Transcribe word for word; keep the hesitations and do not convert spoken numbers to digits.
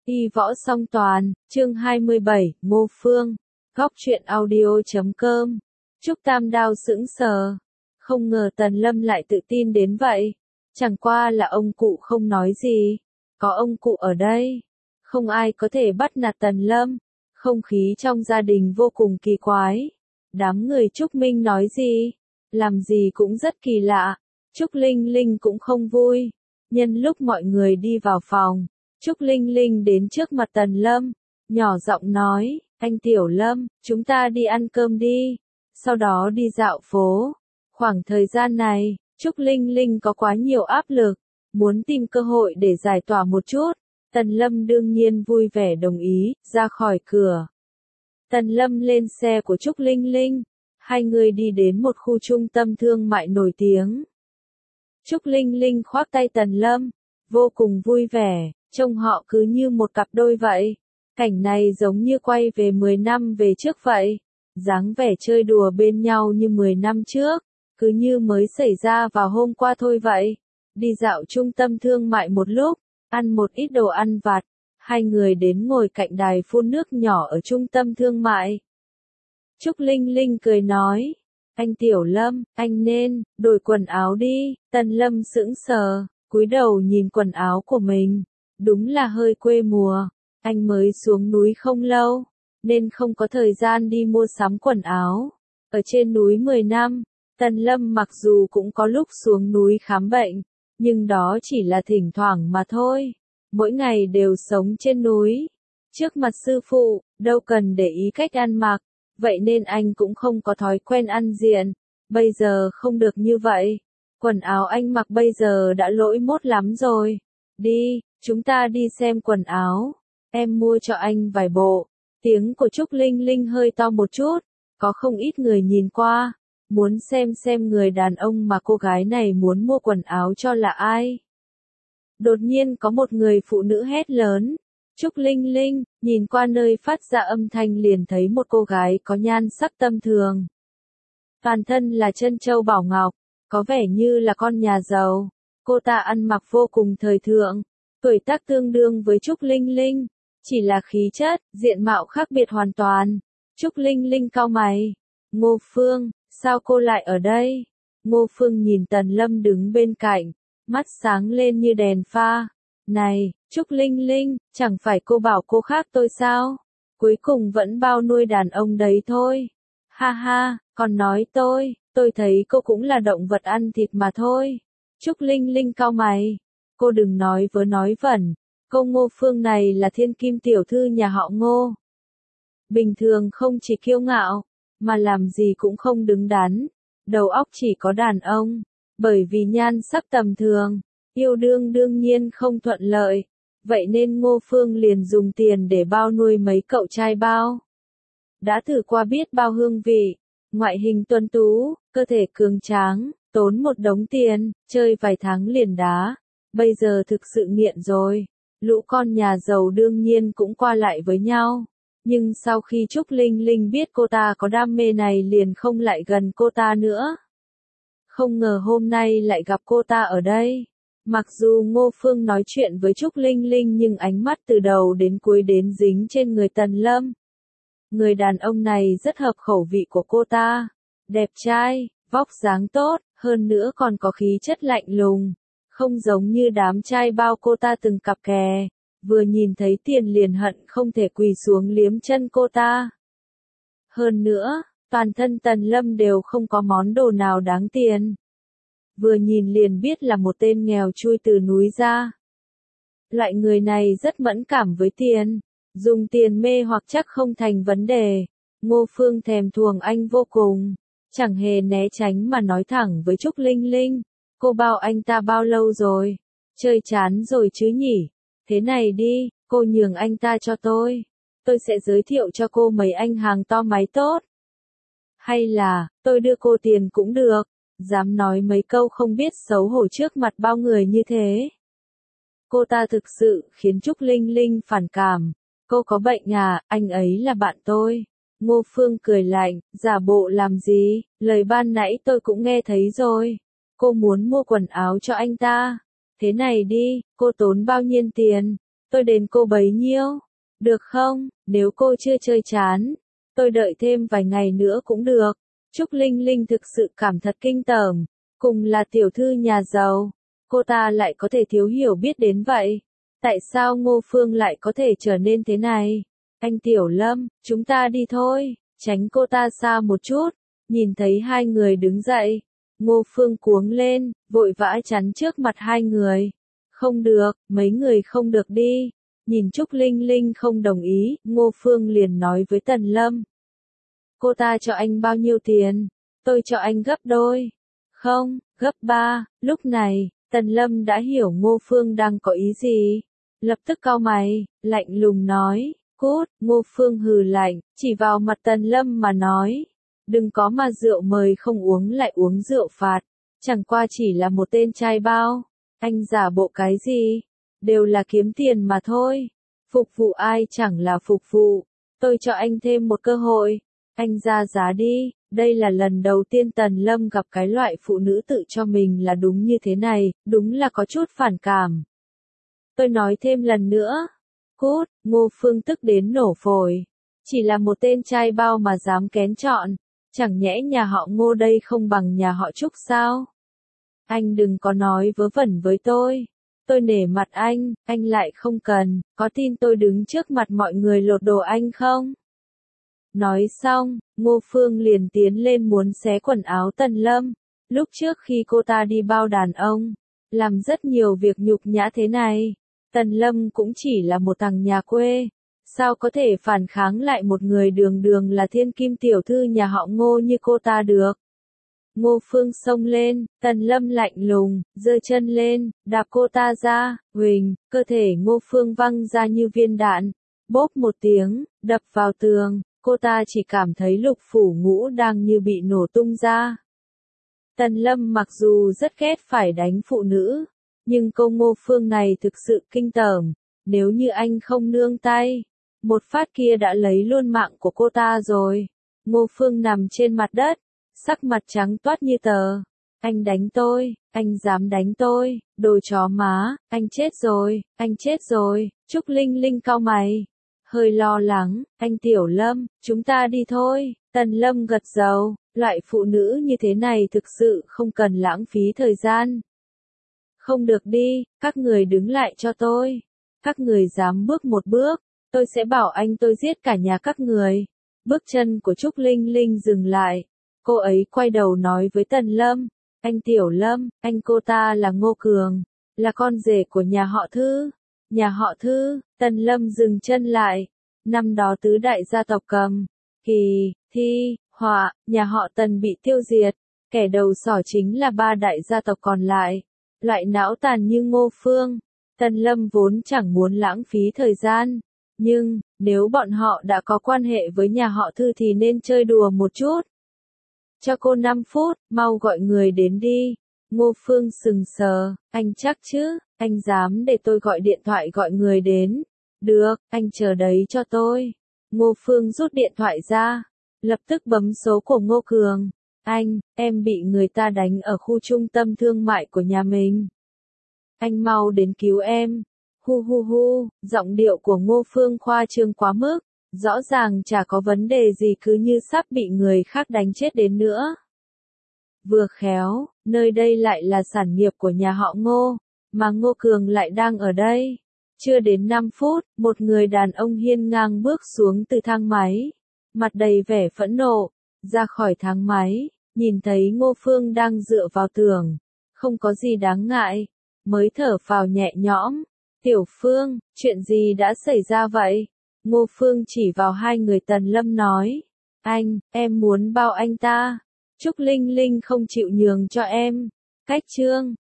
Y võ song toàn, chương hai mươi bảy, Ngô Phương, góc truyện audio chấm com. Trúc Tam Đao sững sờ. Không ngờ Tần Lâm lại tự tin đến vậy. Chẳng qua là ông cụ không nói gì. Có ông cụ ở đây. Không ai có thể bắt nạt Tần Lâm. Không khí trong gia đình vô cùng kỳ quái. Đám người Trúc Minh nói gì? Làm gì cũng rất kỳ lạ. Trúc Linh Linh cũng không vui. Nhân lúc mọi người đi vào phòng, Trúc Linh Linh đến trước mặt Tần Lâm, nhỏ giọng nói, anh Tiểu Lâm, chúng ta đi ăn cơm đi, sau đó đi dạo phố. Khoảng thời gian này, Trúc Linh Linh có quá nhiều áp lực, muốn tìm cơ hội để giải tỏa một chút. Tần Lâm đương nhiên vui vẻ đồng ý, ra khỏi cửa. Tần Lâm lên xe của Trúc Linh Linh, hai người đi đến một khu trung tâm thương mại nổi tiếng. Trúc Linh Linh khoác tay Tần Lâm, vô cùng vui vẻ, trông họ cứ như một cặp đôi vậy. Cảnh này giống như quay về mười năm về trước vậy. Dáng vẻ chơi đùa bên nhau như mười năm trước, cứ như mới xảy ra vào hôm qua thôi vậy. Đi dạo trung tâm thương mại một lúc, ăn một ít đồ ăn vặt, hai người đến ngồi cạnh đài phun nước nhỏ ở trung tâm thương mại. Trúc Linh Linh cười nói, anh Tiểu Lâm, anh nên đổi quần áo đi. Tần Lâm sững sờ, cúi đầu nhìn quần áo của mình, đúng là hơi quê mùa. Anh mới xuống núi không lâu, nên không có thời gian đi mua sắm quần áo. Ở trên núi mười năm, Tần Lâm mặc dù cũng có lúc xuống núi khám bệnh, nhưng đó chỉ là thỉnh thoảng mà thôi. Mỗi ngày đều sống trên núi, trước mặt sư phụ, đâu cần để ý cách ăn mặc. Vậy nên anh cũng không có thói quen ăn diện. Bây giờ không được như vậy. Quần áo anh mặc bây giờ đã lỗi mốt lắm rồi. Đi, chúng ta đi xem quần áo. Em mua cho anh vài bộ. Tiếng của Trúc Linh Linh hơi to một chút. Có không ít người nhìn qua. Muốn xem xem người đàn ông mà cô gái này muốn mua quần áo cho là ai. Đột nhiên có một người phụ nữ hét lớn. Trúc Linh Linh, nhìn qua nơi phát ra âm thanh liền thấy một cô gái có nhan sắc tầm thường. Toàn thân là trân châu bảo ngọc, có vẻ như là con nhà giàu. Cô ta ăn mặc vô cùng thời thượng, tuổi tác tương đương với Trúc Linh Linh, chỉ là khí chất, diện mạo khác biệt hoàn toàn. Trúc Linh Linh cau mày. Ngô Phương, sao cô lại ở đây? Ngô Phương nhìn Tần Lâm đứng bên cạnh, mắt sáng lên như đèn pha. Này, Trúc Linh Linh, chẳng phải cô bảo cô khác tôi sao? Cuối cùng vẫn bao nuôi đàn ông đấy thôi. Ha ha, còn nói tôi, tôi thấy cô cũng là động vật ăn thịt mà thôi. Trúc Linh Linh cau mày. Cô đừng nói vớ nói vẩn, cô Ngô Phương này là thiên kim tiểu thư nhà họ Ngô. Bình thường không chỉ kiêu ngạo, mà làm gì cũng không đứng đắn. Đầu óc chỉ có đàn ông, bởi vì nhan sắc tầm thường. Yêu đương đương nhiên không thuận lợi, vậy nên Ngô Phương liền dùng tiền để bao nuôi mấy cậu trai bao. Đã thử qua biết bao hương vị, ngoại hình tuấn tú, cơ thể cường tráng, tốn một đống tiền, chơi vài tháng liền đá. Bây giờ thực sự nghiện rồi, lũ con nhà giàu đương nhiên cũng qua lại với nhau. Nhưng sau khi Trúc Linh Linh biết cô ta có đam mê này liền không lại gần cô ta nữa. Không ngờ hôm nay lại gặp cô ta ở đây. Mặc dù Ngô Phương nói chuyện với Trúc Linh Linh nhưng ánh mắt từ đầu đến cuối đến dính trên người Tần Lâm. Người đàn ông này rất hợp khẩu vị của cô ta. Đẹp trai, vóc dáng tốt, hơn nữa còn có khí chất lạnh lùng. Không giống như đám trai bao cô ta từng cặp kè. Vừa nhìn thấy tiền liền hận không thể quỳ xuống liếm chân cô ta. Hơn nữa, toàn thân Tần Lâm đều không có món đồ nào đáng tiền. Vừa nhìn liền biết là một tên nghèo chui từ núi ra. Loại người này rất mẫn cảm với tiền, dùng tiền mê hoặc chắc không thành vấn đề. Ngô Phương thèm thuồng anh vô cùng, chẳng hề né tránh mà nói thẳng với Trúc Linh Linh. Cô bao anh ta bao lâu rồi? Chơi chán rồi chứ nhỉ? Thế này đi, cô nhường anh ta cho tôi. Tôi sẽ giới thiệu cho cô mấy anh hàng to máy tốt. Hay là, tôi đưa cô tiền cũng được. Dám nói mấy câu không biết xấu hổ trước mặt bao người như thế. Cô ta thực sự khiến Trúc Linh Linh phản cảm. Cô có bệnh à, anh ấy là bạn tôi. Ngô Phương cười lạnh, giả bộ làm gì, lời ban nãy tôi cũng nghe thấy rồi. Cô muốn mua quần áo cho anh ta. Thế này đi, cô tốn bao nhiêu tiền? tôi đến cô bấy nhiêu. Được không, nếu cô chưa chơi chán, tôi đợi thêm vài ngày nữa cũng được. Trúc Linh Linh thực sự cảm thật kinh tởm, cùng là tiểu thư nhà giàu, cô ta lại có thể thiếu hiểu biết đến vậy. Tại sao Ngô Phương lại có thể trở nên thế này? Anh Tiểu Lâm, chúng ta đi thôi, tránh cô ta xa một chút. Nhìn thấy hai người đứng dậy, Ngô Phương cuống lên, vội vã chắn trước mặt hai người. Không được, mấy người không được đi. Nhìn Trúc Linh Linh không đồng ý, Ngô Phương liền nói với Tần Lâm. Cô ta cho anh bao nhiêu tiền? Tôi cho anh gấp đôi. Không, gấp ba. Lúc này, Tần Lâm đã hiểu Ngô Phương đang có ý gì. Lập tức cau mày, lạnh lùng nói, cút. Ngô Phương hừ lạnh, chỉ vào mặt Tần Lâm mà nói. Đừng có mà rượu mời không uống lại uống rượu phạt. Chẳng qua chỉ là một tên trai bao. Anh giả bộ cái gì? Đều là kiếm tiền mà thôi. Phục vụ ai chẳng là phục vụ. Tôi cho anh thêm một cơ hội. Anh ra giá đi. Đây là lần đầu tiên Tần Lâm gặp cái loại phụ nữ tự cho mình là đúng như thế này, đúng là có chút phản cảm. Tôi nói thêm lần nữa. Cút. Ngô Phương tức đến nổ phổi. Chỉ là một tên trai bao mà dám kén chọn. Chẳng nhẽ nhà họ Ngô đây không bằng nhà họ Trúc sao? Anh đừng có nói vớ vẩn với tôi. Tôi nể mặt anh, anh lại không cần, có tin tôi đứng trước mặt mọi người lột đồ anh không? Nói xong, Ngô Phương liền tiến lên muốn xé quần áo Tần Lâm. Lúc trước khi cô ta đi bao đàn ông, làm rất nhiều việc nhục nhã thế này. Tần Lâm cũng chỉ là một thằng nhà quê. Sao có thể phản kháng lại một người đường đường là thiên kim tiểu thư nhà họ Ngô như cô ta được? Ngô Phương xông lên, Tần Lâm lạnh lùng, giơ chân lên, đạp cô ta ra, huỳnh, cơ thể Ngô Phương văng ra như viên đạn, bốp một tiếng, đập vào tường, cô ta chỉ cảm thấy lục phủ ngũ đang như bị nổ tung ra. Tần Lâm mặc dù rất ghét phải đánh phụ nữ, nhưng cô Ngô Phương này thực sự kinh tởm, nếu như anh không nương tay, một phát kia đã lấy luôn mạng của cô ta rồi. Ngô Phương nằm trên mặt đất, sắc mặt trắng toát như tờ. Anh đánh tôi, anh dám đánh tôi, đồ chó má, anh chết rồi, anh chết rồi. Trúc Linh Linh cau mày, hơi lo lắng, anh Tiểu Lâm, chúng ta đi thôi. Tần Lâm gật đầu, loại phụ nữ như thế này thực sự không cần lãng phí thời gian. Không được đi, các người đứng lại cho tôi. Các người dám bước một bước, tôi sẽ bảo anh tôi giết cả nhà các người. Bước chân của Trúc Linh Linh dừng lại. Cô ấy quay đầu nói với Tần Lâm, anh Tiểu Lâm, anh cô ta là Ngô Cường, là con rể của nhà họ Thư. Nhà họ Thư. Tần Lâm dừng chân lại. Năm đó tứ đại gia tộc Cầm, Kỳ, Thi, Họa, nhà họ Tần bị tiêu diệt, kẻ đầu sỏ chính là ba đại gia tộc còn lại. Loại não tàn như Ngô Phương, Tần Lâm vốn chẳng muốn lãng phí thời gian, nhưng nếu bọn họ đã có quan hệ với nhà họ Thư thì nên chơi đùa một chút. Cho cô năm phút, mau gọi người đến đi. Ngô Phương sừng sờ, anh chắc chứ, anh dám để tôi gọi điện thoại gọi người đến. Được, anh chờ đấy cho tôi. Ngô Phương rút điện thoại ra, lập tức bấm số của Ngô Cường. Anh, em bị người ta đánh ở khu trung tâm thương mại của nhà mình. Anh mau đến cứu em. Hu hu hu, giọng điệu của Ngô Phương khoa trương quá mức. Rõ ràng chả có vấn đề gì cứ như sắp bị người khác đánh chết đến nữa. Vừa khéo, nơi đây lại là sản nghiệp của nhà họ Ngô, mà Ngô Cường lại đang ở đây. Chưa đến năm phút, một người đàn ông hiên ngang bước xuống từ thang máy, mặt đầy vẻ phẫn nộ, ra khỏi thang máy, nhìn thấy Ngô Phương đang dựa vào tường, không có gì đáng ngại, mới thở phào nhẹ nhõm. Tiểu Phương, chuyện gì đã xảy ra vậy? Ngô Phương chỉ vào hai người Tần Lâm nói, anh, em muốn bao anh ta. Trúc Linh Linh không chịu nhường cho em. Cách chương